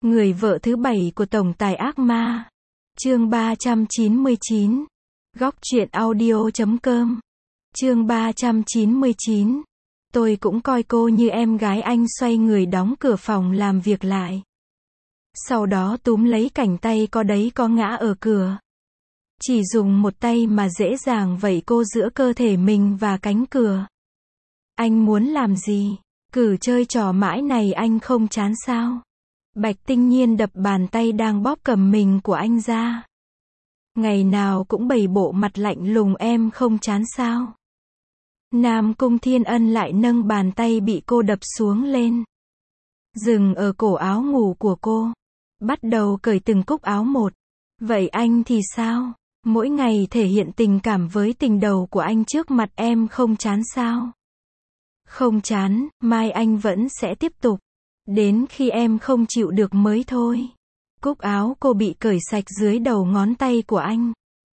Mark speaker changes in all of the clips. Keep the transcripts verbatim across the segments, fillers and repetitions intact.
Speaker 1: Người vợ thứ bảy của tổng tài ác ma. Chương ba trăm chín mươi chín. Góc truyện audio chấm com. Chương ba trăm chín mươi chín. Tôi cũng coi cô như em gái anh, xoay người đóng cửa phòng làm việc lại. Sau đó túm lấy cành tay có đấy có ngã ở cửa. Chỉ dùng một tay mà dễ dàng vẩy cô giữa cơ thể mình và cánh cửa. Anh muốn làm gì? Cứ chơi trò mãi này anh không chán sao? Bạch Tinh Nhiên đập bàn tay đang bóp cầm mình của anh ra. Ngày nào cũng bày bộ mặt lạnh lùng, em không chán sao? Nam Cung Thiên Ân lại nâng bàn tay bị cô đập xuống lên. Dừng ở cổ áo ngủ của cô. Bắt đầu cởi từng cúc áo một. Vậy anh thì sao? Mỗi ngày thể hiện tình cảm với tình đầu của anh trước mặt em không chán sao? Không chán, mai anh vẫn sẽ tiếp tục. Đến khi em không chịu được mới thôi. Cúc áo cô bị cởi sạch dưới đầu ngón tay của anh.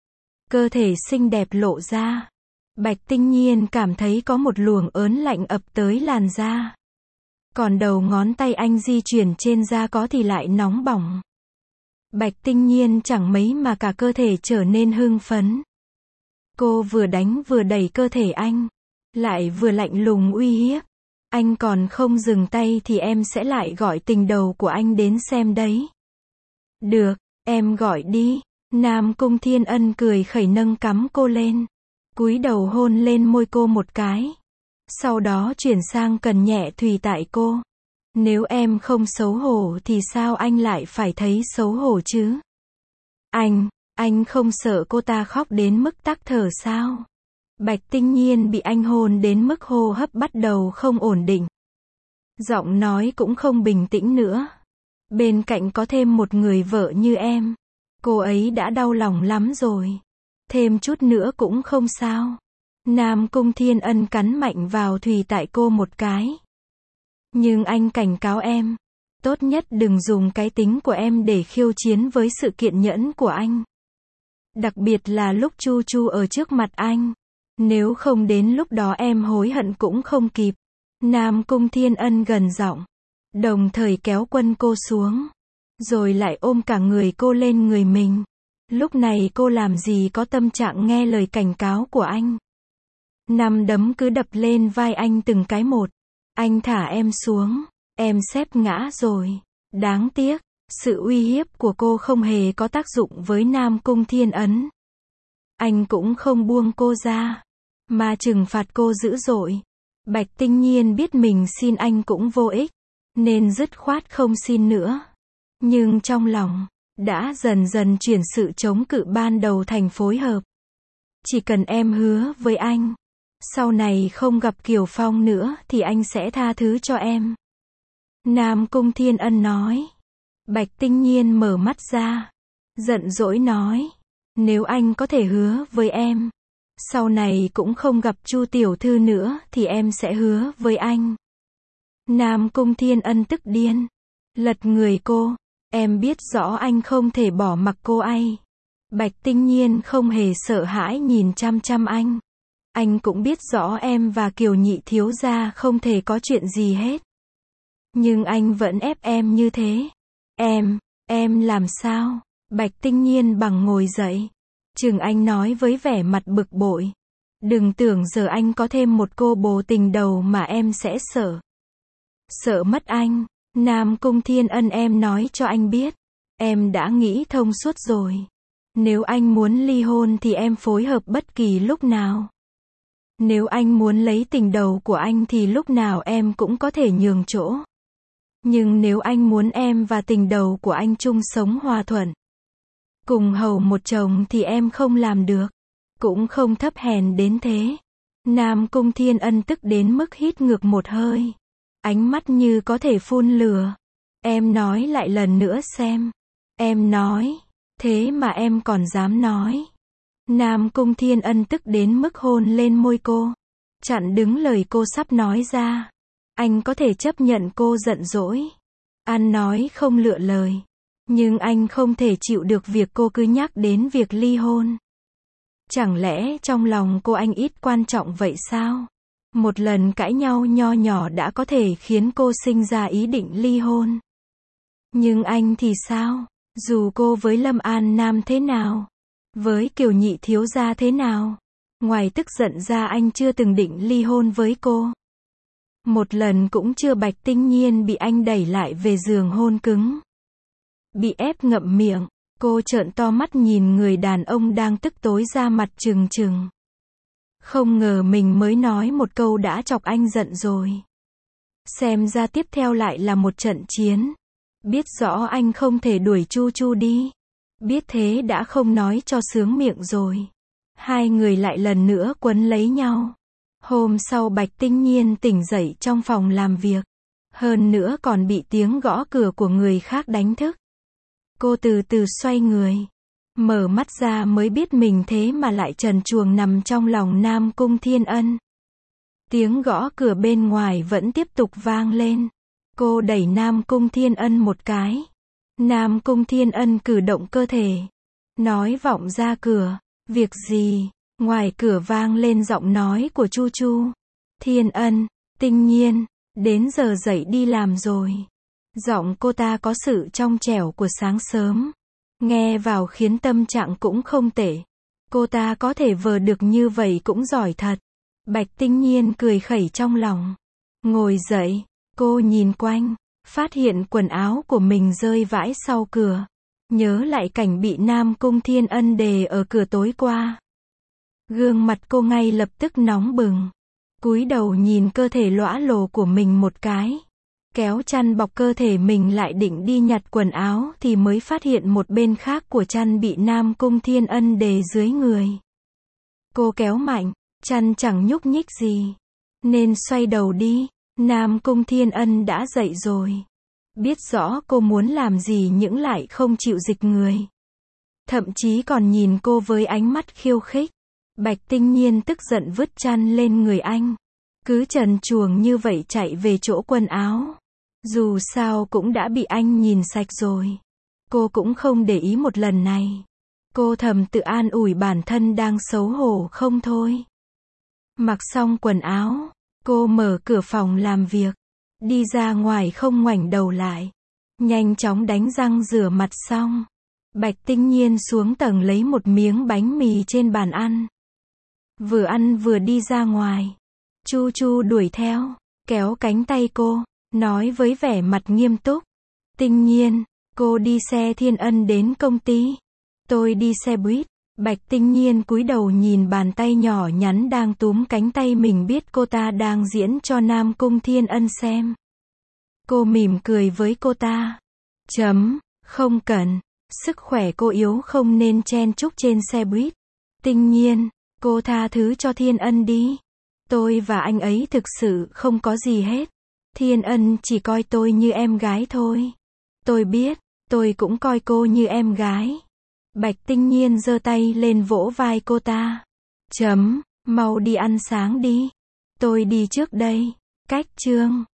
Speaker 1: Cơ thể xinh đẹp lộ ra. Bạch Tinh Nhiên cảm thấy có một luồng ớn lạnh ập tới làn da. Còn đầu ngón tay anh di chuyển trên da có thì lại nóng bỏng. Bạch Tinh Nhiên chẳng mấy mà cả cơ thể trở nên hưng phấn. Cô vừa đánh vừa đẩy cơ thể anh. Lại vừa lạnh lùng uy hiếp. Anh còn không dừng tay thì em sẽ lại gọi tình đầu của anh đến xem đấy. Được, em gọi đi. Nam Cung Thiên Ân cười khẩy nâng cắm cô lên. Cúi đầu hôn lên môi cô một cái. Sau đó chuyển sang cần nhẹ thùy tại cô. Nếu em không xấu hổ thì sao anh lại phải thấy xấu hổ chứ? Anh, anh không sợ cô ta khóc đến mức tắc thở sao? Bạch Tinh Nhiên bị anh hôn đến mức hô hấp bắt đầu không ổn định. Giọng nói cũng không bình tĩnh nữa. Bên cạnh có thêm một người vợ như em. Cô ấy đã đau lòng lắm rồi. Thêm chút nữa cũng không sao. Nam Cung Thiên Ân cắn mạnh vào thùy tại cô một cái. Nhưng anh cảnh cáo em. Tốt nhất đừng dùng cái tính của em để khiêu chiến với sự kiên nhẫn của anh. Đặc biệt là lúc Chu Chu ở trước mặt anh. Nếu không đến lúc đó em hối hận cũng không kịp. Nam Cung Thiên Ân gần giọng. Đồng thời kéo quân cô xuống. Rồi lại ôm cả người cô lên người mình. Lúc này cô làm gì có tâm trạng nghe lời cảnh cáo của anh. Nắm đấm cứ đập lên vai anh từng cái một. Anh thả em xuống. Em sắp ngã rồi. Đáng tiếc, sự uy hiếp của cô không hề có tác dụng với Nam Cung Thiên Ấn. Anh cũng không buông cô ra. Mà trừng phạt cô dữ dội. Bạch Tinh Nhiên biết mình xin anh cũng vô ích. Nên dứt khoát không xin nữa. Nhưng trong lòng, đã dần dần chuyển sự chống cự ban đầu thành phối hợp. Chỉ cần em hứa với anh. Sau này không gặp Kiều Phong nữa thì anh sẽ tha thứ cho em. Nam Cung Thiên Ân nói. Bạch Tinh Nhiên mở mắt ra. Giận dỗi nói. Nếu anh có thể hứa với em. Sau này cũng không gặp Chu tiểu thư nữa thì em sẽ hứa với anh. Nam Cung Thiên Ân tức điên. Lật người cô. Em biết rõ anh không thể bỏ mặc cô ấy. Bạch Tinh Nhiên không hề sợ hãi nhìn chăm chăm anh. Anh cũng biết rõ em và Kiều nhị thiếu gia không thể có chuyện gì hết. Nhưng anh vẫn ép em như thế. Em, em làm sao? Bạch Tinh Nhiên bằng ngồi dậy. Chừng anh nói với vẻ mặt bực bội. Đừng tưởng giờ anh có thêm một cô bồ tình đầu mà em sẽ sợ. Sợ mất anh. Nam Cung Thiên Ân, em nói cho anh biết. Em đã nghĩ thông suốt rồi. Nếu anh muốn ly hôn thì em phối hợp bất kỳ lúc nào. Nếu anh muốn lấy tình đầu của anh thì lúc nào em cũng có thể nhường chỗ. Nhưng nếu anh muốn em và tình đầu của anh chung sống hòa thuận, cùng hầu một chồng thì em không làm được. Cũng không thấp hèn đến thế. Nam Cung Thiên Ân tức đến mức hít ngược một hơi. Ánh mắt như có thể phun lửa. Em nói lại lần nữa xem. Em nói. Thế mà em còn dám nói. Nam Cung Thiên Ân tức đến mức hôn lên môi cô. Chặn đứng lời cô sắp nói ra. Anh có thể chấp nhận cô giận dỗi. Ăn nói không lựa lời. Nhưng anh không thể chịu được việc cô cứ nhắc đến việc ly hôn. Chẳng lẽ trong lòng cô anh ít quan trọng vậy sao? Một lần cãi nhau nho nhỏ đã có thể khiến cô sinh ra ý định ly hôn. Nhưng anh thì sao? Dù cô với Lâm An Nam thế nào? Với Kiều nhị thiếu gia thế nào? Ngoài tức giận ra anh chưa từng định ly hôn với cô. Một lần cũng chưa. Bạch Tinh Nhiên bị anh đẩy lại về giường hôn cứng. Bị ép ngậm miệng, cô trợn to mắt nhìn người đàn ông đang tức tối ra mặt trừng trừng. Không ngờ mình mới nói một câu đã chọc anh giận rồi. Xem ra tiếp theo lại là một trận chiến. Biết rõ anh không thể đuổi Chu Chu đi. Biết thế đã không nói cho sướng miệng rồi. Hai người lại lần nữa quấn lấy nhau. Hôm sau Bạch Tinh Nhiên tỉnh dậy trong phòng làm việc. Hơn nữa còn bị tiếng gõ cửa của người khác đánh thức. Cô từ từ xoay người. Mở mắt ra mới biết mình thế mà lại trần truồng nằm trong lòng Nam Cung Thiên Ân. Tiếng gõ cửa bên ngoài vẫn tiếp tục vang lên. Cô đẩy Nam Cung Thiên Ân một cái. Nam Cung Thiên Ân cử động cơ thể. Nói vọng ra cửa. Việc gì? Ngoài cửa vang lên giọng nói của Chu Chu. Thiên Ân, Tinh Nhiên, đến giờ dậy đi làm rồi. Giọng cô ta có sự trong trẻo của sáng sớm. Nghe vào khiến tâm trạng cũng không tệ. Cô ta có thể vờ được như vậy cũng giỏi thật. Bạch Tinh Nhiên cười khẩy trong lòng. Ngồi dậy, cô nhìn quanh, phát hiện quần áo của mình rơi vãi sau cửa. Nhớ lại cảnh bị Nam Cung Thiên Ân đè ở cửa tối qua. Gương mặt cô ngay lập tức nóng bừng. Cúi đầu nhìn cơ thể lõa lồ của mình một cái. Kéo chăn bọc cơ thể mình lại định đi nhặt quần áo thì mới phát hiện một bên khác của chăn bị Nam Cung Thiên Ân đè dưới người. Cô kéo mạnh, chăn chẳng nhúc nhích gì. Nên xoay đầu đi, Nam Cung Thiên Ân đã dậy rồi. Biết rõ cô muốn làm gì nhưng lại không chịu dịch người. Thậm chí còn nhìn cô với ánh mắt khiêu khích. Bạch Tinh Nhiên tức giận vứt chăn lên người anh. Cứ trần truồng như vậy chạy về chỗ quần áo. Dù sao cũng đã bị anh nhìn sạch rồi. Cô cũng không để ý một lần này. Cô thầm tự an ủi bản thân đang xấu hổ không thôi. Mặc xong quần áo, cô mở cửa phòng làm việc. Đi ra ngoài không ngoảnh đầu lại. Nhanh chóng đánh răng rửa mặt xong. Bạch Tinh Nhiên xuống tầng lấy một miếng bánh mì trên bàn ăn. Vừa ăn vừa đi ra ngoài. Chu Chu đuổi theo, kéo cánh tay cô, nói với vẻ mặt nghiêm túc. Tinh Nhiên, cô đi xe Thiên Ân đến công ty. Tôi đi xe buýt. Bạch Tinh Nhiên cúi đầu nhìn bàn tay nhỏ nhắn đang túm cánh tay mình, biết cô ta đang diễn cho Nam Cung Thiên Ân xem. Cô mỉm cười với cô ta. Chấm, không cần. Sức khỏe cô yếu không nên chen chúc trên xe buýt. Tinh Nhiên, cô tha thứ cho Thiên Ân đi. Tôi và anh ấy thực sự không có gì hết. Thiên Ân chỉ coi tôi như em gái thôi. Tôi biết, tôi cũng coi cô như em gái. Bạch Tinh Nhiên giơ tay lên vỗ vai cô ta. Chấm, mau đi ăn sáng đi. Tôi đi trước đây. Cách chương